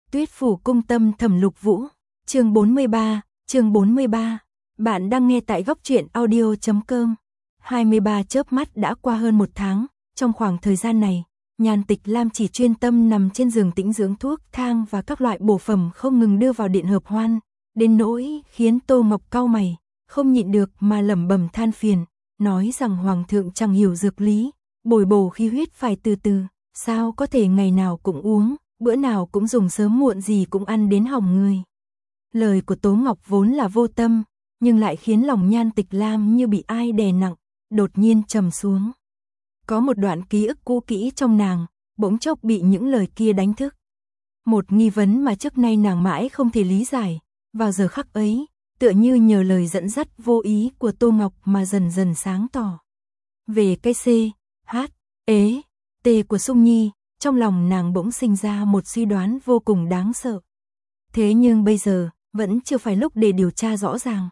Tuyết phủ cung tâm Thẩm Lục Vũ, chương 43. Bạn đang nghe tại goctruyện.audio.com. 23 chớp mắt đã qua hơn một tháng, trong khoảng thời gian này, Nhan Tịch Lam chỉ chuyên tâm nằm trên giường tĩnh dưỡng thuốc thang và các loại bổ phẩm không ngừng đưa vào điện hợp hoan, đến nỗi khiến Tô Ngọc cau mày, không nhịn được mà lẩm bẩm than phiền, nói rằng hoàng thượng chẳng hiểu dược lý, bồi bổ khí huyết phải từ từ, sao có thể ngày nào cũng uống, bữa nào cũng dùng sớm muộn gì cũng ăn đến hỏng người. Lời của Tố Ngọc vốn là vô tâm, nhưng lại khiến lòng Nhan Tịch Lam như bị ai đè nặng, đột nhiên trầm xuống. Có một đoạn ký ức cũ kỹ trong nàng, bỗng chốc bị những lời kia đánh thức. Một nghi vấn mà trước nay nàng mãi không thể lý giải, vào giờ khắc ấy, tựa như nhờ lời dẫn dắt vô ý của Tô Ngọc mà dần dần sáng tỏ. Về cái C, H, E, T của Sung Nhi, trong lòng nàng bỗng sinh ra một suy đoán vô cùng đáng sợ. Thế nhưng bây giờ, vẫn chưa phải lúc để điều tra rõ ràng.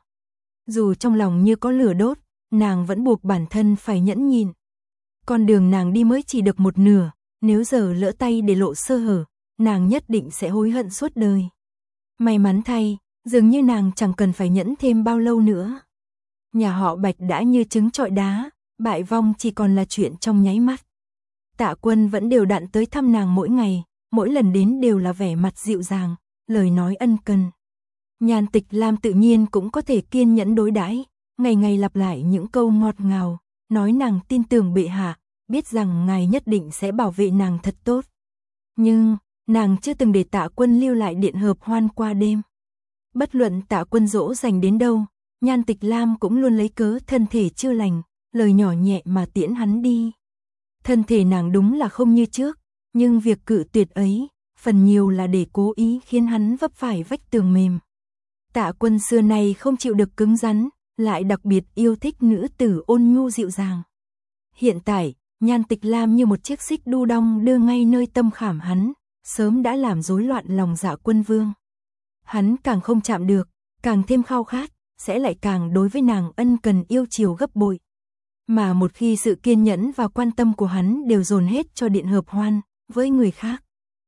Dù trong lòng như có lửa đốt, nàng vẫn buộc bản thân phải nhẫn nhịn. Con đường nàng đi mới chỉ được một nửa, nếu giờ lỡ tay để lộ sơ hở, nàng nhất định sẽ hối hận suốt đời. May mắn thay, dường như nàng chẳng cần phải nhẫn thêm bao lâu nữa. Nhà họ Bạch đã như trứng trọi đá, bại vong chỉ còn là chuyện trong nháy mắt. Tạ Quân vẫn đều đặn tới thăm nàng mỗi ngày, mỗi lần đến đều là vẻ mặt dịu dàng, lời nói ân cần. Nhan Tịch Lam tự nhiên cũng có thể kiên nhẫn đối đãi, ngày ngày lặp lại những câu ngọt ngào, nói nàng tin tưởng bệ hạ, biết rằng ngài nhất định sẽ bảo vệ nàng thật tốt. Nhưng, nàng chưa từng để Tạ Quân lưu lại điện hợp hoan qua đêm. Bất luận Tạ Quân dỗ dành đến đâu, Nhan Tịch Lam cũng luôn lấy cớ thân thể chưa lành, lời nhỏ nhẹ mà tiễn hắn đi. Thân thể nàng đúng là không như trước, nhưng việc cự tuyệt ấy, phần nhiều là để cố ý khiến hắn vấp phải vách tường mềm. Tạ Quân xưa nay không chịu được cứng rắn, lại đặc biệt yêu thích nữ tử ôn nhu dịu dàng. Hiện tại, Nhan Tịch Lam như một chiếc xích đu đong đưa ngay nơi tâm khảm hắn, sớm đã làm rối loạn lòng Dạ Quân Vương. Hắn càng không chạm được, càng thêm khao khát, sẽ lại càng đối với nàng ân cần yêu chiều gấp bội. Mà một khi sự kiên nhẫn và quan tâm của hắn đều dồn hết cho điện hợp hoan, với người khác,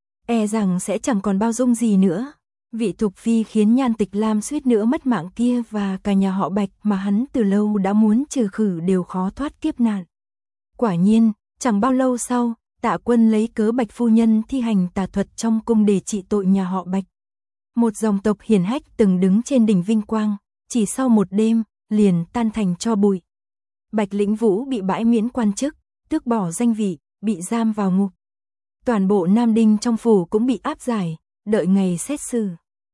e rằng sẽ chẳng còn bao dung gì nữa. Vị Thục Phi khiến Nhan Tịch Lam suýt nữa mất mạng kia và cả nhà họ Bạch mà hắn từ lâu đã muốn trừ khử đều khó thoát kiếp nạn. Quả nhiên, chẳng bao lâu sau, Tạ Quân lấy cớ Bạch phu nhân thi hành tà thuật trong cung để trị tội nhà họ Bạch. Một dòng tộc hiển hách từng đứng trên đỉnh vinh quang, chỉ sau một đêm, liền tan thành tro bụi. Bạch Lĩnh Vũ bị bãi miễn quan chức, tước bỏ danh vị, bị giam vào ngục. Toàn bộ nam đinh trong phủ cũng bị áp giải, đợi ngày xét xử.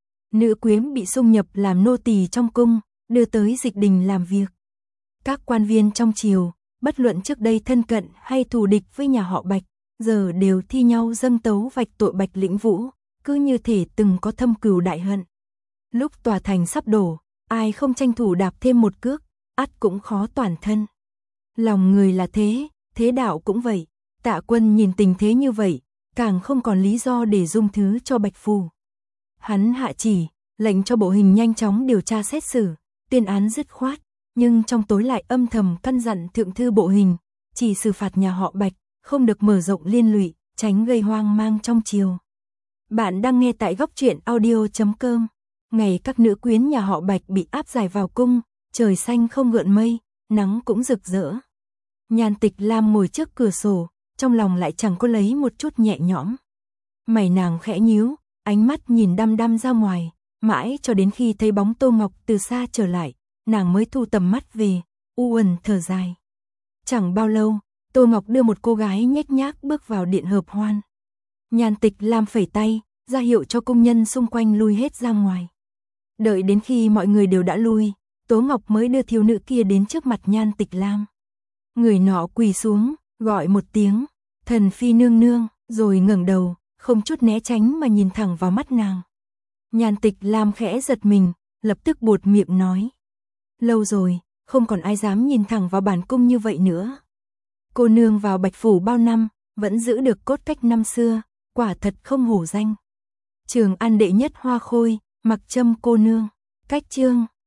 Nữ quyến bị xung nhập làm nô tỳ trong cung, đưa tới dịch đình làm việc. Các quan viên trong triều, bất luận trước đây thân cận hay thù địch với nhà họ Bạch, giờ đều thi nhau dâng tấu vạch tội Bạch Lĩnh Vũ, cứ như thể từng có thâm cừu đại hận. Lúc tòa thành sắp đổ, ai không tranh thủ đạp thêm một cước, ắt cũng khó toàn thân. Lòng người là thế, thế đạo cũng vậy. Tạ Quân nhìn tình thế như vậy, càng không còn lý do để dung thứ cho Bạch Phù. Hắn hạ chỉ, lệnh cho bộ hình nhanh chóng điều tra xét xử, tuyên án dứt khoát, nhưng trong tối lại âm thầm căn dặn thượng thư bộ hình, chỉ xử phạt nhà họ Bạch, không được mở rộng liên lụy, tránh gây hoang mang trong triều. Bạn đang nghe tại goctruyện.audio.com. Ngày các nữ quyến nhà họ Bạch bị áp giải vào cung, trời xanh không gợn mây, nắng cũng rực rỡ. Nhan Tịch Lam ngồi trước cửa sổ, trong lòng lại chẳng có lấy một chút nhẹ nhõm. Mày nàng khẽ nhíu, ánh mắt nhìn đăm đăm ra ngoài, mãi cho đến khi thấy bóng Tô Ngọc từ xa trở lại, nàng mới thu tầm mắt về, u uẩn thở dài. Chẳng bao lâu, Tô Ngọc đưa một cô gái nhếch nhác bước vào điện hợp hoan. Nhan Tịch Lam phẩy tay, ra hiệu cho công nhân xung quanh lui hết ra ngoài. Đợi đến khi mọi người đều đã lui, Tố Ngọc mới đưa thiếu nữ kia đến trước mặt Nhan Tịch Lam. Người nọ quỳ xuống, gọi một tiếng, thần phi nương nương, rồi ngẩng đầu, không chút né tránh mà nhìn thẳng vào mắt nàng. Nhan Tịch Lam khẽ giật mình, lập tức buột miệng nói. Lâu rồi, không còn ai dám nhìn thẳng vào bản cung như vậy nữa. Cô nương vào Bạch Phủ bao năm, vẫn giữ được cốt cách năm xưa, quả thật không hổ danh. Trường An đệ nhất hoa khôi, Mặc Trâm cô nương, cách chương.